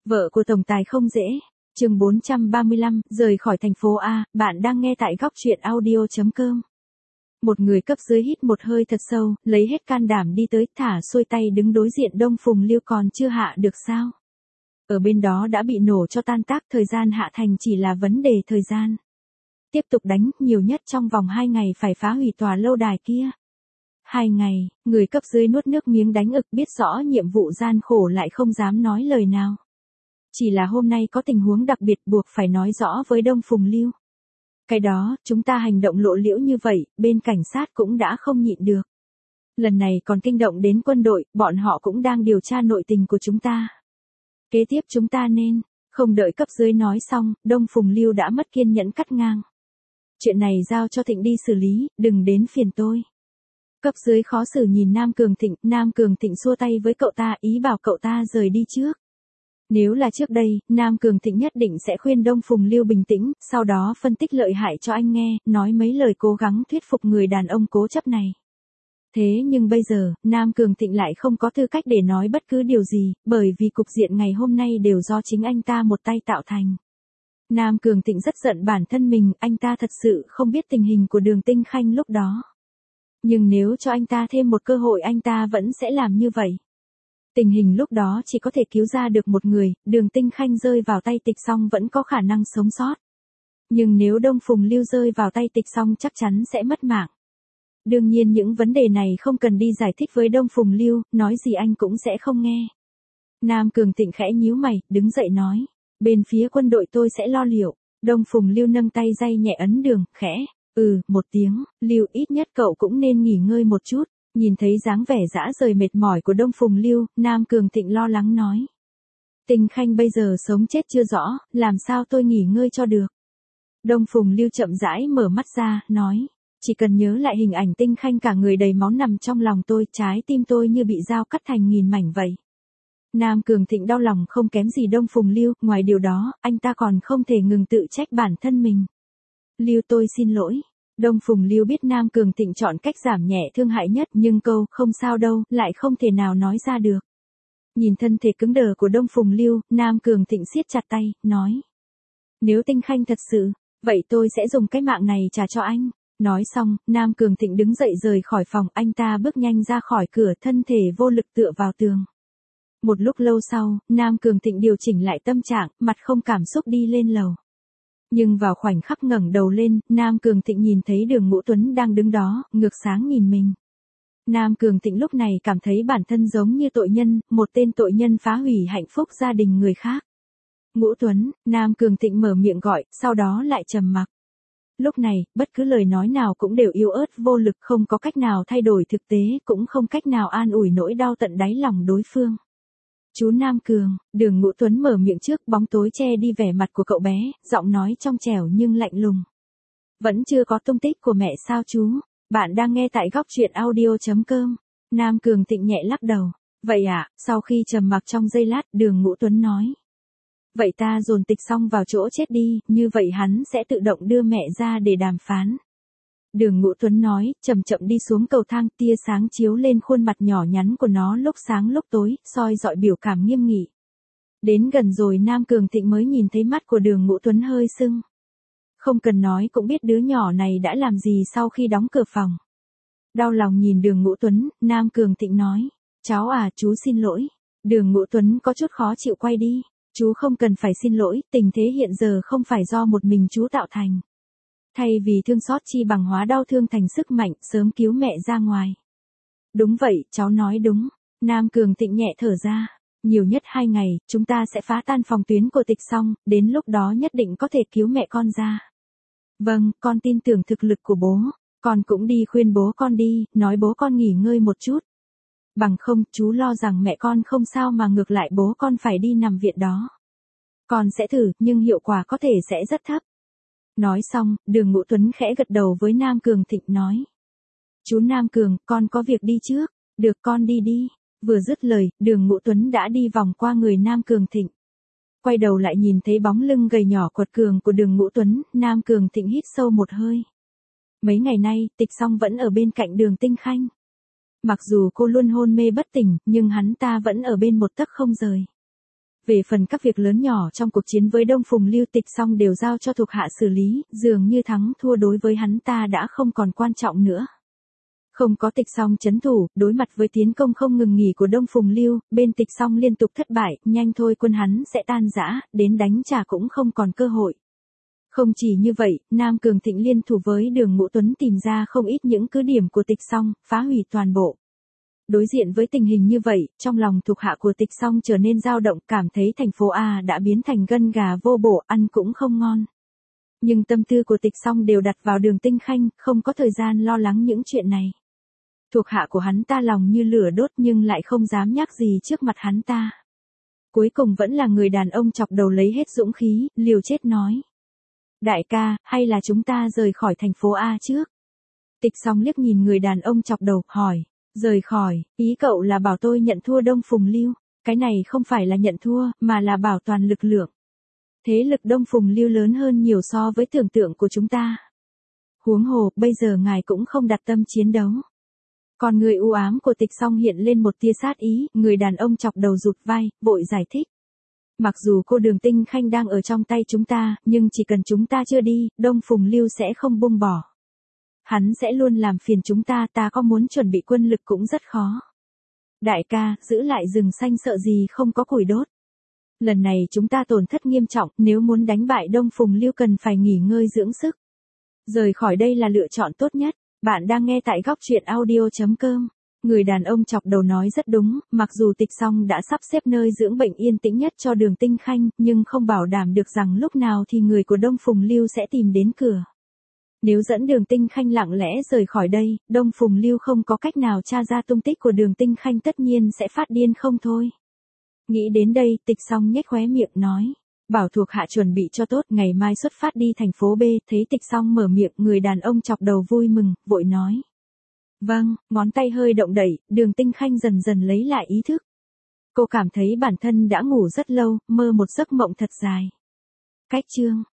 Vợ của tổng tài không dễ. Chương 435, rời khỏi thành phố A, bạn đang nghe tại góc truyện audio.com. Một người cấp dưới hít một hơi thật sâu, lấy hết can đảm đi tới, thả xuôi tay đứng đối diện Đông Phùng Lưu còn chưa hạ được sao. Ở bên đó đã bị nổ cho tan tác, thời gian hạ thành chỉ là vấn đề thời gian. Tiếp tục đánh, nhiều nhất trong vòng 2 ngày phải phá hủy tòa lâu đài kia. 2 ngày, người cấp dưới nuốt nước miếng đánh ực, biết rõ nhiệm vụ gian khổ lại không dám nói lời nào. Chỉ là hôm nay có tình huống đặc biệt buộc phải nói rõ với Đông Phùng Lưu. Cái đó, chúng ta hành động lộ liễu như vậy, bên cảnh sát cũng đã không nhịn được. Lần này còn kinh động đến quân đội, bọn họ cũng đang điều tra nội tình của chúng ta. Kế tiếp chúng ta nên, không đợi cấp dưới nói xong, Đông Phùng Lưu đã mất kiên nhẫn cắt ngang. Chuyện này giao cho Thịnh đi xử lý, đừng đến phiền tôi. Cấp dưới khó xử nhìn Nam Cường Thịnh xua tay với cậu ta, ý bảo cậu ta rời đi trước. Nếu là trước đây, Nam Cường Thịnh nhất định sẽ khuyên Đông Phùng Lưu bình tĩnh, sau đó phân tích lợi hại cho anh nghe, nói mấy lời cố gắng thuyết phục người đàn ông cố chấp này. Thế nhưng bây giờ, Nam Cường Thịnh lại không có tư cách để nói bất cứ điều gì, bởi vì cục diện ngày hôm nay đều do chính anh ta một tay tạo thành. Nam Cường Thịnh rất giận bản thân mình, anh ta thật sự không biết tình hình của Đường Tinh Khanh lúc đó. Nhưng nếu cho anh ta thêm một cơ hội anh ta vẫn sẽ làm như vậy. Tình hình lúc đó chỉ có thể cứu ra được một người, Đường Tinh Khanh rơi vào tay Tịch Song vẫn có khả năng sống sót. Nhưng nếu Đông Phùng Lưu rơi vào tay Tịch Song chắc chắn sẽ mất mạng. Đương nhiên những vấn đề này không cần đi giải thích với Đông Phùng Lưu, nói gì anh cũng sẽ không nghe. Nam Cường Thịnh khẽ nhíu mày, đứng dậy nói, bên phía quân đội tôi sẽ lo liệu. Đông Phùng Lưu nâng tay day nhẹ ấn đường, khẽ, một tiếng, Lưu ít nhất cậu cũng nên nghỉ ngơi một chút. Nhìn thấy dáng vẻ dã rời mệt mỏi của Đông Phùng Lưu, Nam Cường Thịnh lo lắng nói. Tinh Khanh bây giờ sống chết chưa rõ, làm sao tôi nghỉ ngơi cho được. Đông Phùng Lưu chậm rãi mở mắt ra, nói. Chỉ cần nhớ lại hình ảnh Tinh Khanh cả người đầy máu nằm trong lòng tôi, trái tim tôi như bị dao cắt thành nghìn mảnh vậy. Nam Cường Thịnh đau lòng không kém gì Đông Phùng Lưu, ngoài điều đó, anh ta còn không thể ngừng tự trách bản thân mình. Lưu tôi xin lỗi. Đông Phùng Lưu biết Nam Cường Thịnh chọn cách giảm nhẹ thương hại nhất, nhưng câu không sao đâu lại không thể nào nói ra được. Nhìn thân thể cứng đờ của Đông Phùng Lưu, Nam Cường Thịnh siết chặt tay, nói. Nếu Tinh Khanh thật sự, vậy tôi sẽ dùng cái mạng này trả cho anh. Nói xong, Nam Cường Thịnh đứng dậy rời khỏi phòng, anh ta bước nhanh ra khỏi cửa, thân thể vô lực tựa vào tường. Một lúc lâu sau, Nam Cường Thịnh điều chỉnh lại tâm trạng, mặt không cảm xúc đi lên lầu. Nhưng vào khoảnh khắc ngẩng đầu lên, Nam Cường Thịnh nhìn thấy Đường Ngũ Tuấn đang đứng đó, ngược sáng nhìn mình. Nam Cường Thịnh lúc này cảm thấy bản thân giống như tội nhân, một tên tội nhân phá hủy hạnh phúc gia đình người khác. Ngũ Tuấn, Nam Cường Thịnh mở miệng gọi, sau đó lại trầm mặc. Lúc này, bất cứ lời nói nào cũng đều yếu ớt vô lực, không có cách nào thay đổi thực tế, cũng không cách nào an ủi nỗi đau tận đáy lòng đối phương. Chú Nam Cường, Đường Ngũ Tuấn mở miệng trước, bóng tối che đi vẻ mặt của cậu bé, giọng nói trong trẻo nhưng lạnh lùng. Vẫn chưa có tung tích của mẹ sao chú? Bạn đang nghe tại góc truyện audio.com. Nam Cường Thịnh nhẹ lắc đầu. Vậy ạ, sau khi trầm mặc trong giây lát, Đường Ngũ Tuấn nói. Vậy ta dồn Tịch Song vào chỗ chết đi, như vậy hắn sẽ tự động đưa mẹ ra để đàm phán. Đường Ngũ Tuấn nói, chậm chậm đi xuống cầu thang, tia sáng chiếu lên khuôn mặt nhỏ nhắn của nó lúc sáng lúc tối, soi dọi biểu cảm nghiêm nghị. Đến gần rồi Nam Cường Thịnh mới nhìn thấy mắt của Đường Ngũ Tuấn hơi sưng. Không cần nói cũng biết đứa nhỏ này đã làm gì sau khi đóng cửa phòng. Đau lòng nhìn Đường Ngũ Tuấn, Nam Cường Thịnh nói, cháu à, chú xin lỗi. Đường Ngũ Tuấn có chút khó chịu quay đi. Chú không cần phải xin lỗi, tình thế hiện giờ không phải do một mình chú tạo thành. Thay vì thương xót chi bằng hóa đau thương thành sức mạnh, sớm cứu mẹ ra ngoài. Đúng vậy, cháu nói đúng. Nam Cường Thịnh nhẹ thở ra. Nhiều nhất 2 ngày, chúng ta sẽ phá tan phòng tuyến của Tịch Song, đến lúc đó nhất định có thể cứu mẹ con ra. Vâng, con tin tưởng thực lực của bố. Con cũng đi khuyên bố con đi, nói bố con nghỉ ngơi một chút. Bằng không, chú lo rằng mẹ con không sao mà ngược lại bố con phải đi nằm viện đó. Con sẽ thử, nhưng hiệu quả có thể sẽ rất thấp. Nói xong, Đường Ngũ Tuấn khẽ gật đầu với Nam Cường Thịnh nói. Chú Nam Cường, con có việc đi trước. Được, con đi đi. Vừa dứt lời, Đường Ngũ Tuấn đã đi vòng qua người Nam Cường Thịnh. Quay đầu lại nhìn thấy bóng lưng gầy nhỏ quật cường của Đường Ngũ Tuấn, Nam Cường Thịnh hít sâu một hơi. Mấy ngày nay, Tịch Song vẫn ở bên cạnh Đường Tinh Khanh. Mặc dù cô luôn hôn mê bất tỉnh, nhưng hắn ta vẫn ở bên một tấc không rời. Về phần các việc lớn nhỏ trong cuộc chiến với Đông Phùng Lưu, Tịch Song đều giao cho thuộc hạ xử lý, dường như thắng thua đối với hắn ta đã không còn quan trọng nữa. Không có Tịch Song trấn thủ, đối mặt với tiến công không ngừng nghỉ của Đông Phùng Lưu, bên Tịch Song liên tục thất bại, nhanh thôi quân hắn sẽ tan rã, đến đánh trả cũng không còn cơ hội. Không chỉ như vậy, Nam Cường Thịnh liên thủ với Đường Ngũ Tuấn tìm ra không ít những cứ điểm của Tịch Song, phá hủy toàn bộ. Đối diện với tình hình như vậy, trong lòng thuộc hạ của Tịch Song trở nên dao động, cảm thấy thành phố A đã biến thành gân gà vô bổ, ăn cũng không ngon. Nhưng tâm tư của Tịch Song đều đặt vào Đường Tinh Khanh, không có thời gian lo lắng những chuyện này. Thuộc hạ của hắn ta lòng như lửa đốt nhưng lại không dám nhắc gì trước mặt hắn ta. Cuối cùng vẫn là người đàn ông chọc đầu lấy hết dũng khí, liều chết nói. Đại ca, hay là chúng ta rời khỏi thành phố A trước? Tịch Song liếc nhìn người đàn ông chọc đầu, hỏi. Rời khỏi, ý cậu là bảo tôi nhận thua Đông Phùng Lưu, cái này không phải là nhận thua, mà là bảo toàn lực lượng. Thế lực Đông Phùng Lưu lớn hơn nhiều so với tưởng tượng của chúng ta. Huống hồ, bây giờ ngài cũng không đặt tâm chiến đấu. Còn người u ám của Tịch Song hiện lên một tia sát ý, người đàn ông chọc đầu rụt vai, vội giải thích. Mặc dù cô Đường Tinh Khanh đang ở trong tay chúng ta, nhưng chỉ cần chúng ta chưa đi, Đông Phùng Lưu sẽ không buông bỏ. Hắn sẽ luôn làm phiền chúng ta, ta có muốn chuẩn bị quân lực cũng rất khó. Đại ca, giữ lại rừng xanh sợ gì không có củi đốt. Lần này chúng ta tổn thất nghiêm trọng, nếu muốn đánh bại Đông Phùng Lưu cần phải nghỉ ngơi dưỡng sức. Rời khỏi đây là lựa chọn tốt nhất. Bạn đang nghe tại góc truyện audio.com. Người đàn ông chọc đầu nói rất đúng, mặc dù Tịch Song đã sắp xếp nơi dưỡng bệnh yên tĩnh nhất cho Đường Tinh Khanh, nhưng không bảo đảm được rằng lúc nào thì người của Đông Phùng Lưu sẽ tìm đến cửa. Nếu dẫn Đường Tinh Khanh lặng lẽ rời khỏi đây, Đông Phùng Lưu không có cách nào tra ra tung tích của Đường Tinh Khanh tất nhiên sẽ phát điên không thôi. Nghĩ đến đây, Tịch Song nhếch khóe miệng nói. Bảo thuộc hạ chuẩn bị cho tốt, ngày mai xuất phát đi thành phố B, thấy Tịch Song mở miệng, người đàn ông chọc đầu vui mừng, vội nói. Vâng, ngón tay hơi động đẩy, Đường Tinh Khanh dần dần lấy lại ý thức. Cô cảm thấy bản thân đã ngủ rất lâu, mơ một giấc mộng thật dài. Cách chương